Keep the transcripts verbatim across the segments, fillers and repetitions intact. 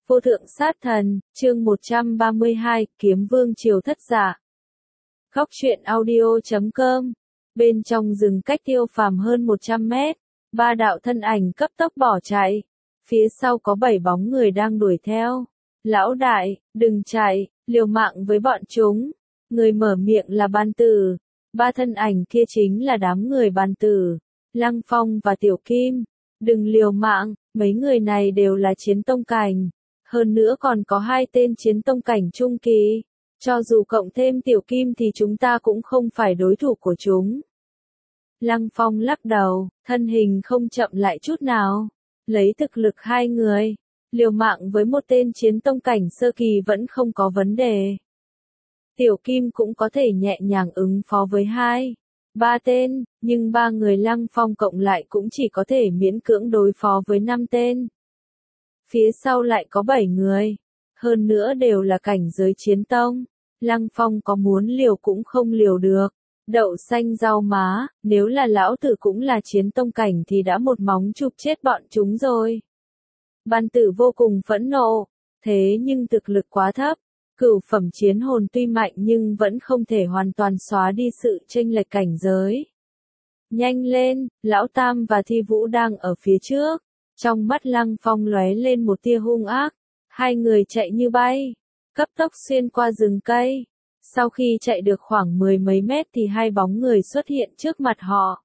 Vô thượng sát thần, chương một trăm ba mươi hai, Kiếm Vương Triều thất giả. Góc truyện audio chấm com. Bên trong rừng cách Tiêu Phàm hơn một trăm mét, ba đạo thân ảnh cấp tốc bỏ chạy. Phía sau có bảy bóng người đang đuổi theo. Lão đại, đừng chạy, liều mạng với bọn chúng. Người mở miệng là Ban Tử. Ba thân ảnh kia chính là đám người Ban Tử, Lăng Phong và Tiểu Kim. Đừng liều mạng, mấy người này đều là chiến tông cảnh. Hơn nữa còn có hai tên chiến tông cảnh trung kỳ. Cho dù cộng thêm Tiểu Kim thì chúng ta cũng không phải đối thủ của chúng. Lăng Phong lắc đầu, thân hình không chậm lại chút nào. Lấy thực lực hai người, liều mạng với một tên chiến tông cảnh sơ kỳ vẫn không có vấn đề. Tiểu Kim cũng có thể nhẹ nhàng ứng phó với hai, ba tên, nhưng ba người Lăng Phong cộng lại cũng chỉ có thể miễn cưỡng đối phó với năm tên. Phía sau lại có bảy người, hơn nữa đều là cảnh giới chiến tông. Lăng Phong có muốn liều cũng không liều được. Đậu xanh rau má, nếu là lão tử cũng là chiến tông cảnh thì đã một móng chụp chết bọn chúng rồi. Ban Tử vô cùng phẫn nộ, thế nhưng thực lực quá thấp. Cửu phẩm chiến hồn tuy mạnh nhưng vẫn không thể hoàn toàn xóa đi sự chênh lệch cảnh giới. Nhanh lên, Lão Tam và Thi Vũ đang ở phía trước. Trong mắt Lăng Phong lóe lên một tia hung ác. Hai người chạy như bay, cấp tốc xuyên qua rừng cây. Sau khi chạy được khoảng mười mấy mét thì hai bóng người xuất hiện trước mặt họ.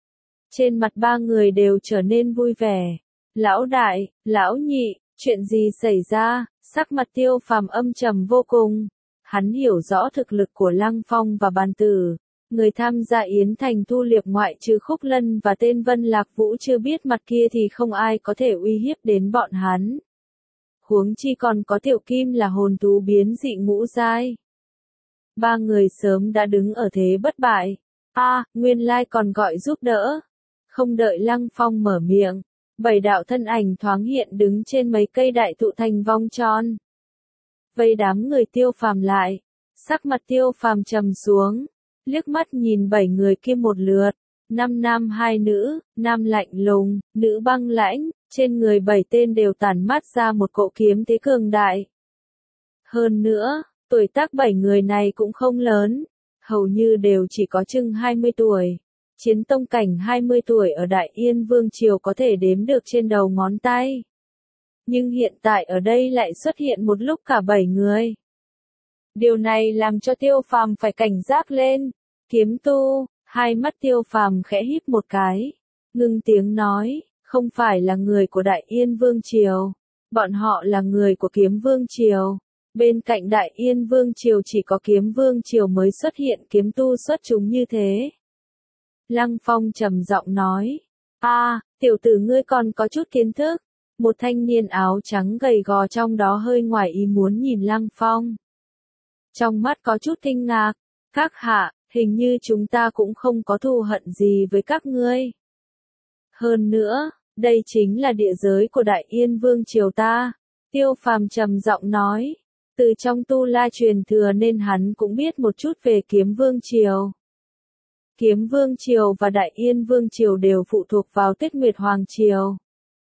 Trên mặt ba người đều trở nên vui vẻ. Lão đại, lão nhị, chuyện gì xảy ra? Sắc mặt Tiêu Phàm âm trầm vô cùng. Hắn hiểu rõ thực lực của Lăng Phong và Ban Tử. Người tham gia Yến Thành thu liệp ngoại trừ Khúc Lân và tên Vân Lạc Vũ chưa biết mặt kia thì không ai có thể uy hiếp đến bọn hắn. Huống chi còn có Tiểu Kim là hồn thú biến dị ngũ giai. Ba người sớm đã đứng ở thế bất bại. A, à, nguyên lai còn gọi giúp đỡ. Không đợi Lăng Phong mở miệng, bảy đạo thân ảnh thoáng hiện đứng trên mấy cây đại thụ thành vòng tròn. Vây đám người Tiêu Phàm lại. Sắc mặt Tiêu Phàm trầm xuống, liếc mắt nhìn bảy người kia một lượt. Năm nam hai nữ, nam lạnh lùng, nữ băng lãnh, trên người bảy tên đều tản mát ra một cỗ kiếm thế cường đại. Hơn nữa, tuổi tác bảy người này cũng không lớn, hầu như đều chỉ có chừng hai mươi tuổi. Chiến tông cảnh hai mươi tuổi ở Đại Yên Vương Triều có thể đếm được trên đầu ngón tay. Nhưng hiện tại ở đây lại xuất hiện một lúc cả bảy người. Điều này làm cho Tiêu Phàm phải cảnh giác lên. Kiếm tu, hai mắt Tiêu Phàm khẽ híp một cái, ngưng tiếng nói, không phải là người của Đại Yên Vương Triều, bọn họ là người của Kiếm Vương Triều. Bên cạnh Đại Yên Vương Triều chỉ có Kiếm Vương Triều mới xuất hiện kiếm tu xuất chúng như thế. Lăng Phong trầm giọng nói, a, à, tiểu tử ngươi còn có chút kiến thức. Một thanh niên áo trắng gầy gò trong đó hơi ngoài ý muốn nhìn Lăng Phong. Trong mắt có chút kinh ngạc, các hạ, hình như chúng ta cũng không có thù hận gì với các ngươi. Hơn nữa, đây chính là địa giới của Đại Yên Vương Triều ta. Tiêu Phàm trầm giọng nói, từ trong tu la truyền thừa nên hắn cũng biết một chút về Kiếm Vương Triều. Kiếm Vương Triều và Đại Yên Vương Triều đều phụ thuộc vào Tuyết Nguyệt Hoàng Triều.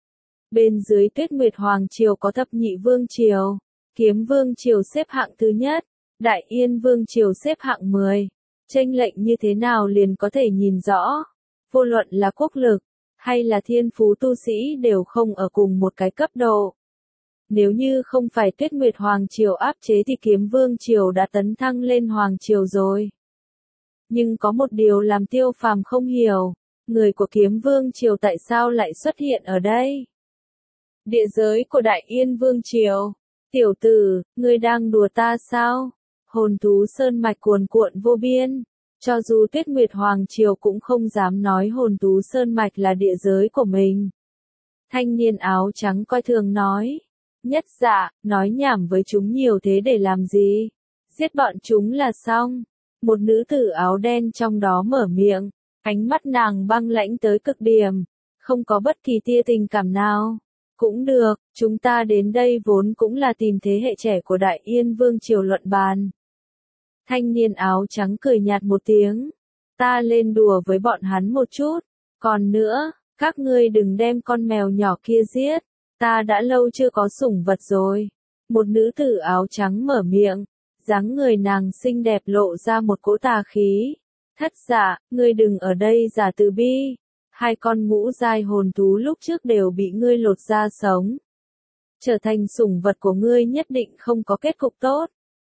Bên dưới Tuyết Nguyệt Hoàng Triều có Thập Nhị Vương Triều, Kiếm Vương Triều xếp hạng thứ nhất, Đại Yên Vương Triều xếp hạng mười. Chênh lệch như thế nào liền có thể nhìn rõ. Vô luận là quốc lực, hay là thiên phú tu sĩ đều không ở cùng một cái cấp độ. Nếu như không phải Tuyết Nguyệt Hoàng Triều áp chế thì Kiếm Vương Triều đã tấn thăng lên Hoàng Triều rồi. Nhưng có một điều làm Tiêu Phàm không hiểu, người của Kiếm Vương Triều tại sao lại xuất hiện ở đây? Địa giới của Đại Yên Vương Triều. Tiểu tử, ngươi đang đùa ta sao? Hồn thú sơn mạch cuồn cuộn vô biên. Cho dù Tuyết Nguyệt Hoàng Triều cũng không dám nói hồn thú sơn mạch là địa giới của mình. Thanh niên áo trắng coi thường nói. Nhất dạ, nói nhảm với chúng nhiều thế để làm gì? Giết bọn chúng là xong. Một nữ tử áo đen trong đó mở miệng. Ánh mắt nàng băng lãnh tới cực điểm. Không có bất kỳ tia tình cảm nào. Cũng được, chúng ta đến đây vốn cũng là tìm thế hệ trẻ của Đại Yên Vương Triều luận bàn. Thanh niên áo trắng cười nhạt một tiếng. Ta lên đùa với bọn hắn một chút. Còn nữa, các ngươi đừng đem con mèo nhỏ kia giết. Ta đã lâu chưa có sủng vật rồi. Một nữ tử áo trắng mở miệng, dáng người nàng xinh đẹp lộ ra một cỗ tà khí. Thất dạ, ngươi đừng ở đây giả từ bi. Hai con ngũ giai hồn thú lúc trước đều bị ngươi lột da sống. Trở thành sủng vật của ngươi nhất định không có kết cục tốt.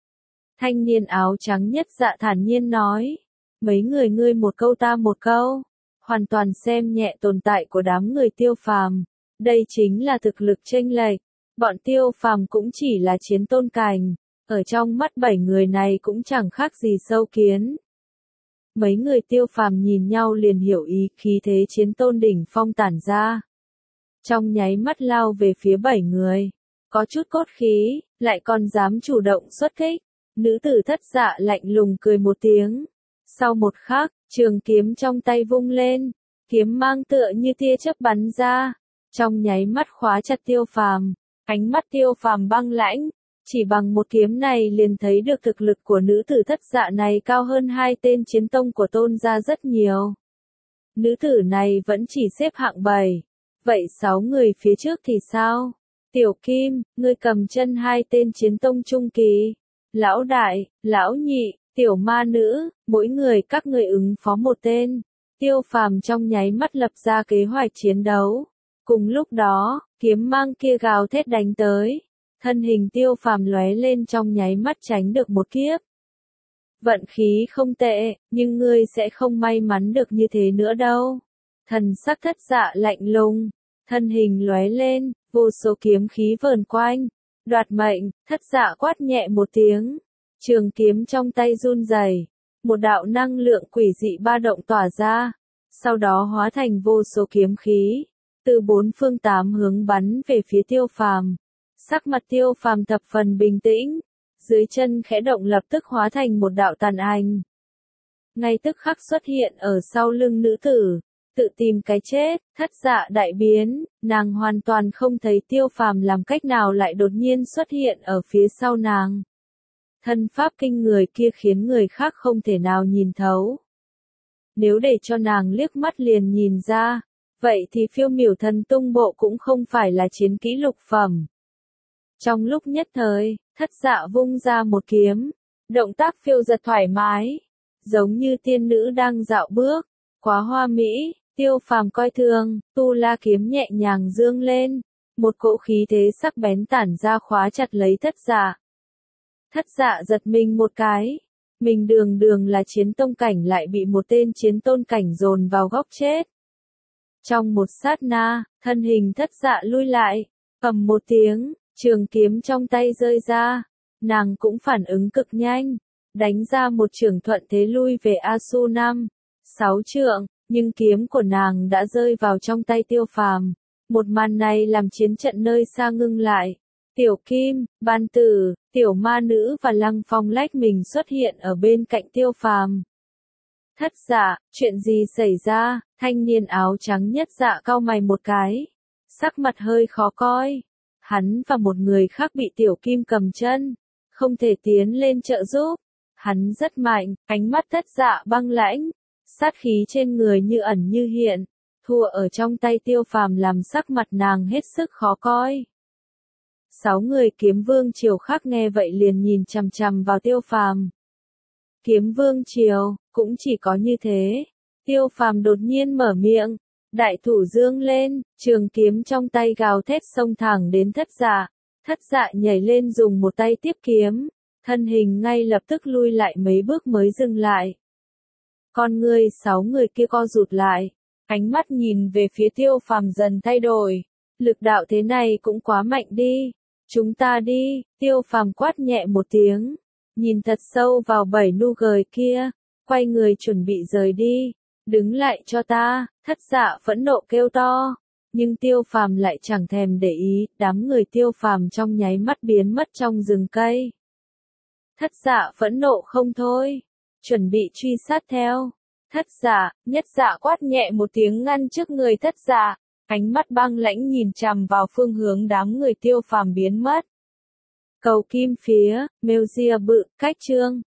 Thanh niên áo trắng nhất dạ thản nhiên nói. Mấy người ngươi một câu ta một câu. Hoàn toàn xem nhẹ tồn tại của đám người Tiêu Phàm. Đây chính là thực lực chênh lệch. Bọn Tiêu Phàm cũng chỉ là chiến tôn cảnh. Ở trong mắt bảy người này cũng chẳng khác gì sâu kiến. Mấy người Tiêu Phàm nhìn nhau liền hiểu ý khí thế chiến tôn đỉnh phong tản ra. Trong nháy mắt lao về phía bảy người. Có chút cốt khí, lại còn dám chủ động xuất kích. Nữ tử thất dạ lạnh lùng cười một tiếng. Sau một khắc, trường kiếm trong tay vung lên. Kiếm mang tựa như tia chớp bắn ra. Trong nháy mắt khóa chặt Tiêu Phàm. Ánh mắt Tiêu Phàm băng lãnh. Chỉ bằng một kiếm này liền thấy được thực lực của nữ tử thất dạ này cao hơn hai tên chiến tông của tôn gia rất nhiều. Nữ tử này vẫn chỉ xếp hạng bảy. Vậy sáu người phía trước thì sao? Tiểu Kim, ngươi cầm chân hai tên chiến tông trung kỳ. Lão đại, lão nhị, tiểu ma nữ, mỗi người các ngươi ứng phó một tên. Tiêu Phàm trong nháy mắt lập ra kế hoạch chiến đấu. Cùng lúc đó, kiếm mang kia gào thét đánh tới. Thân hình Tiêu Phàm lóe lên trong nháy mắt tránh được một kiếp. Vận khí không tệ, nhưng ngươi sẽ không may mắn được như thế nữa đâu. Thần sắc thất dạ lạnh lùng, thân hình lóe lên, vô số kiếm khí vờn quanh. Đoạt mệnh, thất dạ quát nhẹ một tiếng. Trường kiếm trong tay run rẩy, một đạo năng lượng quỷ dị ba động tỏa ra. Sau đó hóa thành vô số kiếm khí. Từ bốn phương tám hướng bắn về phía Tiêu Phàm. Sắc mặt Tiêu Phàm thập phần bình tĩnh, dưới chân khẽ động lập tức hóa thành một đạo tàn ảnh. Ngay tức khắc xuất hiện ở sau lưng nữ tử, tự tìm cái chết, thất dạ đại biến, nàng hoàn toàn không thấy Tiêu Phàm làm cách nào lại đột nhiên xuất hiện ở phía sau nàng. Thân pháp kinh người kia khiến người khác không thể nào nhìn thấu. Nếu để cho nàng liếc mắt liền nhìn ra, vậy thì phiêu miểu thần tung bộ cũng không phải là chiến kỹ lục phẩm. Trong lúc nhất thời, thất dạ vung ra một kiếm, động tác phiêu giật thoải mái, giống như tiên nữ đang dạo bước, quá hoa mỹ. Tiêu Phàm coi thường, tu la kiếm nhẹ nhàng dương lên, một cỗ khí thế sắc bén tản ra khóa chặt lấy thất dạ. Thất dạ giật mình một cái, mình đường đường là chiến tông cảnh lại bị một tên chiến tôn cảnh dồn vào góc chết. Trong một sát na, thân hình thất dạ lui lại, ầm một tiếng, trường kiếm trong tay rơi ra, nàng cũng phản ứng cực nhanh, đánh ra một chưởng thuận thế lui về A Su năm, sáu trượng, nhưng kiếm của nàng đã rơi vào trong tay Tiêu Phàm. Một màn này làm chiến trận nơi xa ngưng lại. Tiểu Kim, Ban Tử, Tiểu Ma Nữ và Lăng Phong lách mình xuất hiện ở bên cạnh Tiêu Phàm. Thất dạ, chuyện gì xảy ra? Thanh niên áo trắng nhất dạ cau mày một cái, sắc mặt hơi khó coi. Hắn và một người khác bị Tiểu Kim cầm chân, không thể tiến lên trợ giúp. Hắn rất mạnh, ánh mắt thất dạ băng lãnh, sát khí trên người như ẩn như hiện, thua ở trong tay Tiêu Phàm làm sắc mặt nàng hết sức khó coi. Sáu người Kiếm Vương Triều khác nghe vậy liền nhìn chằm chằm vào Tiêu Phàm. Kiếm Vương Triều, cũng chỉ có như thế. Tiêu Phàm đột nhiên mở miệng, đại thủ dương lên, trường kiếm trong tay gào thét xông thẳng đến thất dạ. Thất dạ nhảy lên dùng một tay tiếp kiếm, thân hình ngay lập tức lui lại mấy bước mới dừng lại. Con ngươi sáu người kia co rụt lại, ánh mắt nhìn về phía Tiêu Phàm dần thay đổi. Lực đạo thế này cũng quá mạnh đi. Chúng ta đi, Tiêu Phàm quát nhẹ một tiếng, nhìn thật sâu vào bảy nu gời kia, quay người chuẩn bị rời đi. Đứng lại cho ta, thất dạ phẫn nộ kêu to. Nhưng Tiêu Phàm lại chẳng thèm để ý, đám người Tiêu Phàm trong nháy mắt biến mất trong rừng cây. Thất dạ phẫn nộ không thôi, chuẩn bị truy sát theo. Thất dạ, nhất dạ quát nhẹ một tiếng ngăn trước người thất dạ, ánh mắt băng lãnh nhìn chằm vào phương hướng đám người Tiêu Phàm biến mất. Cầu kim phía, mail ria bự, cách chương.